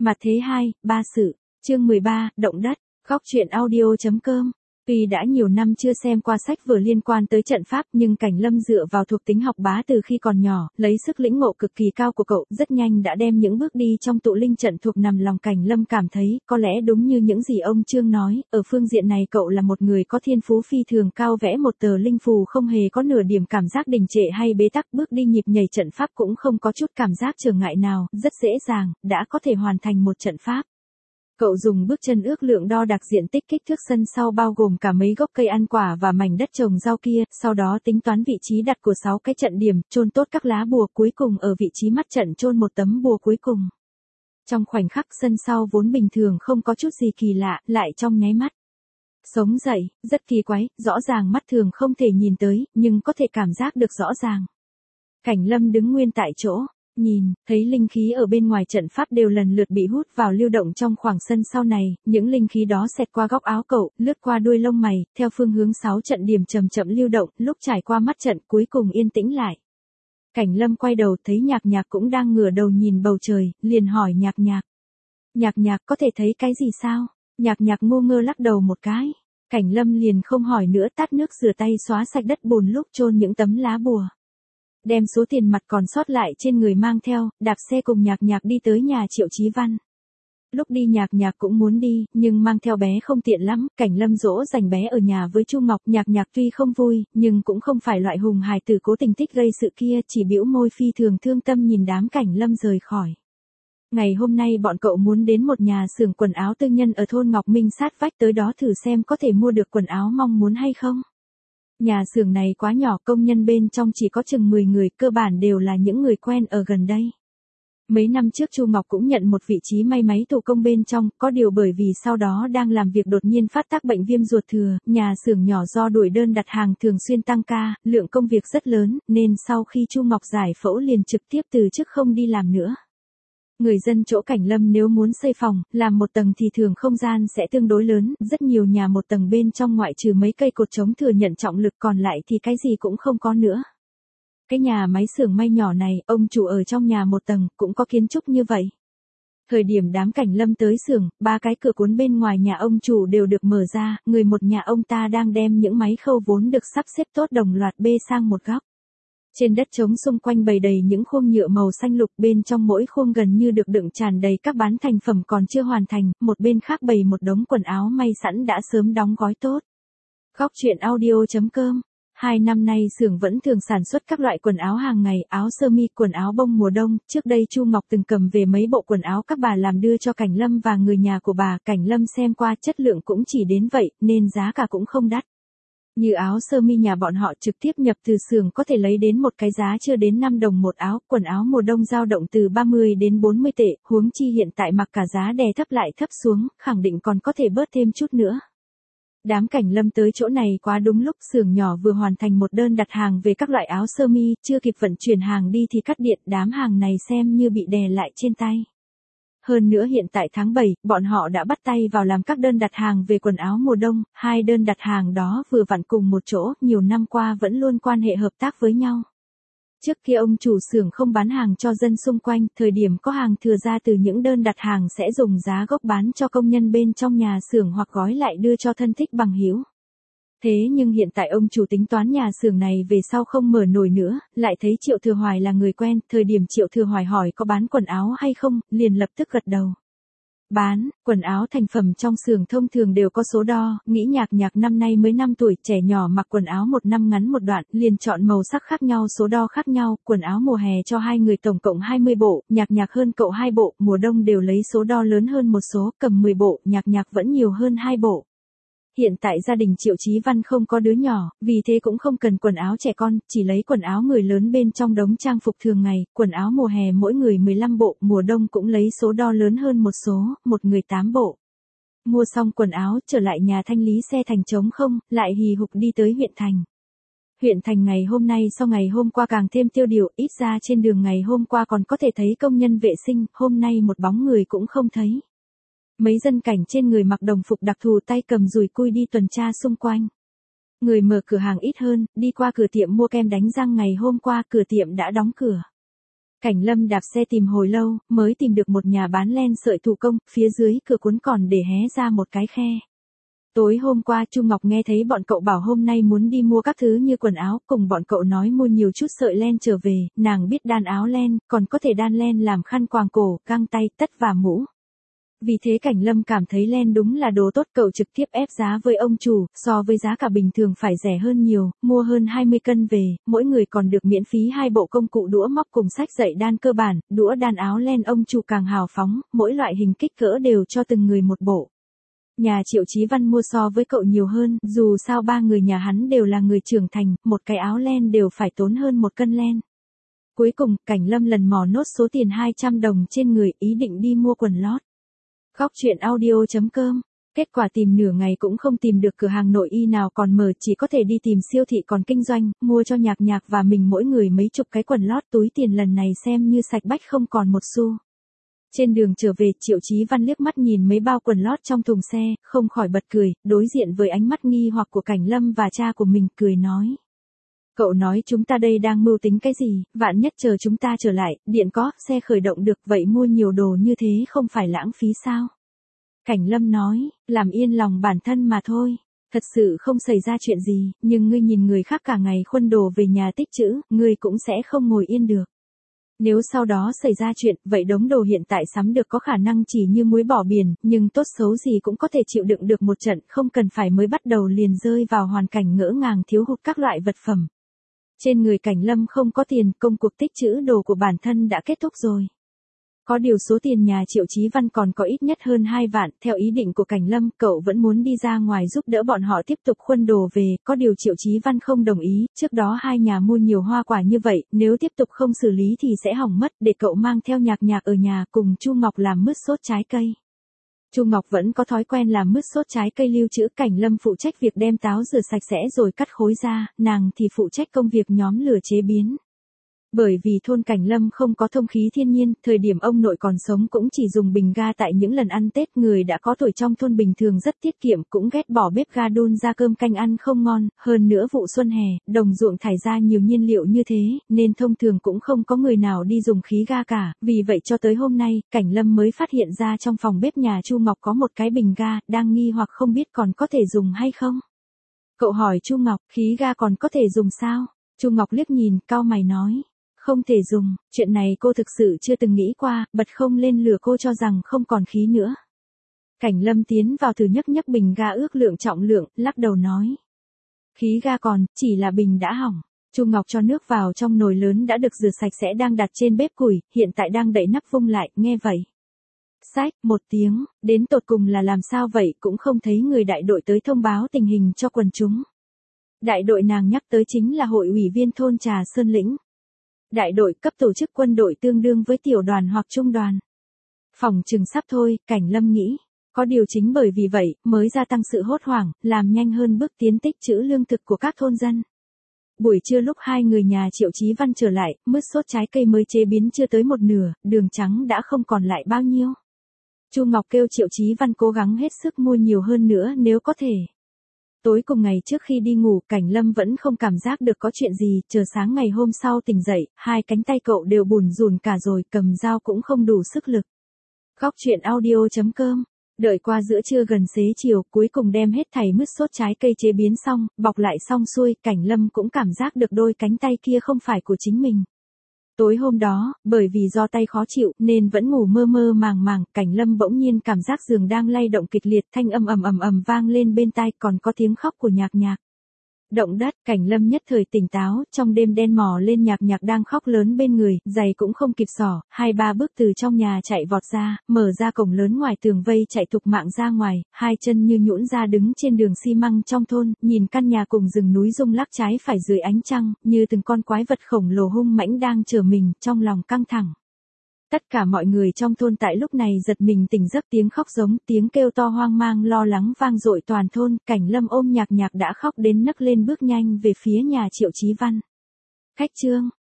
Mặt thế 2, ba sự, chương 13, động đất, góc truyện audio.com. Tuy đã nhiều năm chưa xem qua sách vở liên quan tới trận pháp nhưng Cảnh Lâm dựa vào thuộc tính học bá từ khi còn nhỏ, lấy sức lĩnh ngộ cực kỳ cao của cậu, rất nhanh đã đem những bước đi trong tụ linh trận thuộc nằm lòng Cảnh Lâm cảm thấy, có lẽ đúng như những gì ông Trương nói, ở phương diện này cậu là một người có thiên phú phi thường cao, vẽ một tờ linh phù không hề có nửa điểm cảm giác đình trệ hay bế tắc, bước đi nhịp nhảy trận pháp cũng không có chút cảm giác trở ngại nào, rất dễ dàng, đã có thể hoàn thành một trận pháp. Cậu dùng bước chân ước lượng đo đạc diện tích kích thước sân sau bao gồm cả mấy gốc cây ăn quả và mảnh đất trồng rau kia, sau đó tính toán vị trí đặt của 6 cái trận điểm, chôn tốt các lá bùa, cuối cùng ở vị trí mắt trận chôn một tấm bùa cuối cùng. Trong khoảnh khắc sân sau vốn bình thường không có chút gì kỳ lạ, lại trong nháy mắt sống dậy, rất kỳ quái, rõ ràng mắt thường không thể nhìn tới, nhưng có thể cảm giác được rõ ràng. Cảnh Lâm đứng nguyên tại chỗ. Nhìn, thấy linh khí ở bên ngoài trận pháp đều lần lượt bị hút vào lưu động trong khoảng sân sau này, những linh khí đó xẹt qua góc áo cậu, lướt qua đuôi lông mày, theo phương hướng 6 trận điểm chậm chậm lưu động, lúc trải qua mắt trận cuối cùng yên tĩnh lại. Cảnh Lâm quay đầu thấy Nhạc Nhạc cũng đang ngửa đầu nhìn bầu trời, liền hỏi Nhạc Nhạc. Nhạc Nhạc có thể thấy cái gì sao? Nhạc Nhạc ngu ngơ lắc đầu một cái. Cảnh Lâm liền không hỏi nữa, tát nước rửa tay xóa sạch đất bùn lúc chôn những tấm lá bùa. Đem số tiền mặt còn sót lại trên người mang theo, đạp xe cùng Nhạc Nhạc đi tới nhà Triệu Chí Văn. Lúc đi Nhạc Nhạc cũng muốn đi, nhưng mang theo bé không tiện lắm, Cảnh Lâm dỗ dành bé ở nhà với Chu Ngọc. Nhạc Nhạc tuy không vui, nhưng cũng không phải loại hùng hài tử cố tình thích gây sự kia, chỉ bĩu môi phi thường thương tâm nhìn đám Cảnh Lâm rời khỏi. Ngày hôm nay bọn cậu muốn đến một nhà xưởng quần áo tư nhân ở thôn Ngọc Minh sát vách, tới đó thử xem có thể mua được quần áo mong muốn hay không. Nhà xưởng này quá nhỏ, công nhân bên trong chỉ có chừng 10 người, cơ bản đều là những người quen ở gần đây. Mấy năm trước Chu Ngọc cũng nhận một vị trí may máy thủ công bên trong, có điều bởi vì sau đó đang làm việc đột nhiên phát tác bệnh viêm ruột thừa, nhà xưởng nhỏ do đuổi đơn đặt hàng thường xuyên tăng ca, lượng công việc rất lớn, nên sau khi Chu Ngọc giải phẫu liền trực tiếp từ chức không đi làm nữa. Người dân chỗ Cảnh Lâm nếu muốn xây phòng, làm một tầng thì thường không gian sẽ tương đối lớn, rất nhiều nhà một tầng bên trong ngoại trừ mấy cây cột chống thừa nhận trọng lực còn lại thì cái gì cũng không có nữa. Cái nhà máy xưởng may nhỏ này, ông chủ ở trong nhà một tầng, cũng có kiến trúc như vậy. Thời điểm đám Cảnh Lâm tới xưởng, 3 cái cửa cuốn bên ngoài nhà ông chủ đều được mở ra, người một nhà ông ta đang đem những máy khâu vốn được sắp xếp tốt đồng loạt bê sang một góc. Trên đất trống xung quanh bày đầy những khuôn nhựa màu xanh lục, bên trong mỗi khuôn gần như được đựng tràn đầy các bán thành phẩm còn chưa hoàn thành, một bên khác bày một đống quần áo may sẵn đã sớm đóng gói tốt. Góc truyện audio.com. 2 năm nay xưởng vẫn thường sản xuất các loại quần áo hàng ngày, áo sơ mi, quần áo bông mùa đông, trước đây Chu Ngọc từng cầm về mấy bộ quần áo các bà làm đưa cho Cảnh Lâm và người nhà của bà, Cảnh Lâm xem qua chất lượng cũng chỉ đến vậy, nên giá cả cũng không đắt. Như áo sơ mi nhà bọn họ trực tiếp nhập từ xưởng có thể lấy đến một cái giá chưa đến 5 đồng một áo, quần áo mùa đông dao động từ 30 đến 40 tệ, huống chi hiện tại mặc cả giá đè thấp lại thấp xuống, khẳng định còn có thể bớt thêm chút nữa. Đám Cảnh Lâm tới chỗ này quá đúng lúc, xưởng nhỏ vừa hoàn thành một đơn đặt hàng về các loại áo sơ mi, chưa kịp vận chuyển hàng đi thì cắt điện, đám hàng này xem như bị đè lại trên tay. Hơn nữa hiện tại tháng 7, bọn họ đã bắt tay vào làm các đơn đặt hàng về quần áo mùa đông, 2 đơn đặt hàng đó vừa vặn cùng một chỗ, nhiều năm qua vẫn luôn quan hệ hợp tác với nhau. Trước kia ông chủ xưởng không bán hàng cho dân xung quanh, thời điểm có hàng thừa ra từ những đơn đặt hàng sẽ dùng giá gốc bán cho công nhân bên trong nhà xưởng hoặc gói lại đưa cho thân thích bằng hữu. Thế nhưng hiện tại ông chủ tính toán nhà xưởng này về sau không mở nổi nữa, lại thấy Triệu Thừa Hoài là người quen, thời điểm Triệu Thừa Hoài hỏi có bán quần áo hay không, liền lập tức gật đầu. Bán, quần áo thành phẩm trong xưởng thông thường đều có số đo, nghĩ Nhạc Nhạc năm nay mới 5 tuổi, trẻ nhỏ mặc quần áo một năm ngắn một đoạn, liền chọn màu sắc khác nhau, số đo khác nhau, quần áo mùa hè cho 2 người tổng cộng 20 bộ, Nhạc Nhạc hơn cậu 2 bộ, mùa đông đều lấy số đo lớn hơn một số, cầm 10 bộ, Nhạc Nhạc vẫn nhiều hơn 2 bộ. Hiện tại gia đình Triệu Chí Văn không có đứa nhỏ, vì thế cũng không cần quần áo trẻ con, chỉ lấy quần áo người lớn bên trong đống trang phục thường ngày, quần áo mùa hè mỗi người 15 bộ, mùa đông cũng lấy số đo lớn hơn một số, một người 8 bộ. Mua xong quần áo, trở lại nhà thanh lý xe thành trống không, lại hì hục đi tới huyện thành. Huyện thành ngày hôm nay so ngày hôm qua càng thêm tiêu điều, ít ra trên đường ngày hôm qua còn có thể thấy công nhân vệ sinh, hôm nay một bóng người cũng không thấy. Mấy dân cảnh trên người mặc đồng phục đặc thù tay cầm dùi cui đi tuần tra xung quanh. Người mở cửa hàng ít hơn, đi qua cửa tiệm mua kem đánh răng ngày hôm qua cửa tiệm đã đóng cửa. Cảnh Lâm đạp xe tìm hồi lâu, mới tìm được một nhà bán len sợi thủ công, phía dưới cửa cuốn còn để hé ra một cái khe. Tối hôm qua Chu Ngọc nghe thấy bọn cậu bảo hôm nay muốn đi mua các thứ như quần áo, cùng bọn cậu nói mua nhiều chút sợi len trở về, nàng biết đan áo len, còn có thể đan len làm khăn quàng cổ, găng tay, tất và mũ. Vì thế Cảnh Lâm cảm thấy len đúng là đồ tốt, cậu trực tiếp ép giá với ông chủ, so với giá cả bình thường phải rẻ hơn nhiều, mua hơn 20 cân về, mỗi người còn được miễn phí 2 bộ công cụ đũa móc cùng sách dạy đan cơ bản, đũa đan áo len ông chủ càng hào phóng, mỗi loại hình kích cỡ đều cho từng người một bộ. Nhà Triệu Chí Văn mua so với cậu nhiều hơn, dù sao ba người nhà hắn đều là người trưởng thành, một cái áo len đều phải tốn hơn 1 cân len. Cuối cùng, Cảnh Lâm lần mò nốt số tiền 200 đồng trên người, ý định đi mua quần lót. Góc truyện audio.com. Kết quả tìm nửa ngày cũng không tìm được cửa hàng nội y nào còn mở, chỉ có thể đi tìm siêu thị còn kinh doanh, mua cho Nhạc Nhạc và mình mỗi người mấy chục cái quần lót, túi tiền lần này xem như sạch bách không còn một xu. Trên đường trở về, Triệu Chí Văn liếc mắt nhìn mấy bao quần lót trong thùng xe, không khỏi bật cười, đối diện với ánh mắt nghi hoặc của Cảnh Lâm và cha của mình, cười nói. Cậu nói chúng ta đây đang mưu tính cái gì, vạn nhất chờ chúng ta trở lại, điện có, xe khởi động được, vậy mua nhiều đồ như thế không phải lãng phí sao? Cảnh Lâm nói, làm yên lòng bản thân mà thôi. Thật sự không xảy ra chuyện gì, nhưng ngươi nhìn người khác cả ngày khuân đồ về nhà tích trữ, ngươi cũng sẽ không ngồi yên được. Nếu sau đó xảy ra chuyện, vậy đống đồ hiện tại sắm được có khả năng chỉ như muối bỏ biển, nhưng tốt xấu gì cũng có thể chịu đựng được một trận, không cần phải mới bắt đầu liền rơi vào hoàn cảnh ngỡ ngàng thiếu hụt các loại vật phẩm. Trên người Cảnh Lâm không có tiền, công cuộc tích trữ đồ của bản thân đã kết thúc rồi. Có điều số tiền nhà Triệu Chí Văn còn có ít nhất hơn 2 vạn, theo ý định của Cảnh Lâm, cậu vẫn muốn đi ra ngoài giúp đỡ bọn họ tiếp tục khuân đồ về, có điều Triệu Chí Văn không đồng ý, trước đó hai nhà mua nhiều hoa quả như vậy, nếu tiếp tục không xử lý thì sẽ hỏng mất, để cậu mang theo Nhạc Nhạc ở nhà cùng Chu Ngọc làm mứt sốt trái cây. Chu Ngọc vẫn có thói quen làm mứt sốt trái cây lưu trữ, Cảnh Lâm phụ trách việc đem táo rửa sạch sẽ rồi cắt khối ra, nàng thì phụ trách công việc nhóm lửa chế biến. Bởi vì thôn Cảnh Lâm không có thông khí thiên nhiên, thời điểm ông nội còn sống cũng chỉ dùng bình ga tại những lần ăn Tết, người đã có tuổi trong thôn bình thường rất tiết kiệm, cũng ghét bỏ bếp ga đun ra cơm canh ăn không ngon, hơn nữa vụ xuân hè, đồng ruộng thải ra nhiều nhiên liệu như thế, nên thông thường cũng không có người nào đi dùng khí ga cả, vì vậy cho tới hôm nay, Cảnh Lâm mới phát hiện ra trong phòng bếp nhà Chu Ngọc có một cái bình ga, đang nghi hoặc không biết còn có thể dùng hay không. Cậu hỏi Chu Ngọc, khí ga còn có thể dùng sao? Chu Ngọc liếc nhìn, cau mày nói. Không thể dùng, chuyện này cô thực sự chưa từng nghĩ qua, bật không lên lửa cô cho rằng không còn khí nữa. Cảnh Lâm tiến vào thử nhấc nhấc bình ga ước lượng trọng lượng, lắc đầu nói. Khí ga còn, chỉ là bình đã hỏng. Chu Ngọc cho nước vào trong nồi lớn đã được rửa sạch sẽ đang đặt trên bếp củi, hiện tại đang đậy nắp vung lại, nghe vậy. Sách, một tiếng, đến tột cùng là làm sao vậy, cũng không thấy người đại đội tới thông báo tình hình cho quần chúng. Đại đội nàng nhắc tới chính là hội ủy viên thôn Trà Sơn Lĩnh. Đại đội cấp tổ chức quân đội tương đương với tiểu đoàn hoặc trung đoàn. Phòng chừng sắp thôi, Cảnh Lâm nghĩ. Có điều chính bởi vì vậy, mới gia tăng sự hốt hoảng, làm nhanh hơn bước tiến tích trữ lương thực của các thôn dân. Buổi trưa lúc hai người nhà Triệu Chí Văn trở lại, mứt sốt trái cây mới chế biến chưa tới một nửa, đường trắng đã không còn lại bao nhiêu. Chu Ngọc kêu Triệu Chí Văn cố gắng hết sức mua nhiều hơn nữa nếu có thể. Tối cùng ngày trước khi đi ngủ, Cảnh Lâm vẫn không cảm giác được có chuyện gì, chờ sáng ngày hôm sau tỉnh dậy, hai cánh tay cậu đều bủn rủn cả rồi, cầm dao cũng không đủ sức lực. Góc truyện audio.com. Đợi qua giữa trưa gần xế chiều, cuối cùng đem hết thảy mứt sốt trái cây chế biến xong, bọc lại xong xuôi, Cảnh Lâm cũng cảm giác được đôi cánh tay kia không phải của chính mình. Tối hôm đó, bởi vì do tay khó chịu, nên vẫn ngủ mơ mơ màng màng, Cảnh Lâm bỗng nhiên cảm giác giường đang lay động kịch liệt, thanh âm ầm ầm ầm vang lên bên tai, còn có tiếng khóc của Nhạc Nhạc. Động đất, Cảnh Lâm nhất thời tỉnh táo, trong đêm đen mò lên Nhạc Nhạc đang khóc lớn bên người, giày cũng không kịp xỏ, 2-3 bước từ trong nhà chạy vọt ra, mở ra cổng lớn ngoài tường vây chạy thục mạng ra ngoài, hai chân như nhũn ra đứng trên đường xi măng trong thôn, nhìn căn nhà cùng rừng núi rung lắc trái phải dưới ánh trăng, như từng con quái vật khổng lồ hung mãnh đang chờ mình, trong lòng căng thẳng. Tất cả mọi người trong thôn tại lúc này giật mình tỉnh giấc, tiếng khóc giống, tiếng kêu to hoang mang lo lắng vang dội toàn thôn, Cảnh Lâm ôm Nhạc Nhạc đã khóc đến nấc lên bước nhanh về phía nhà Triệu Chí Văn. Khách trương,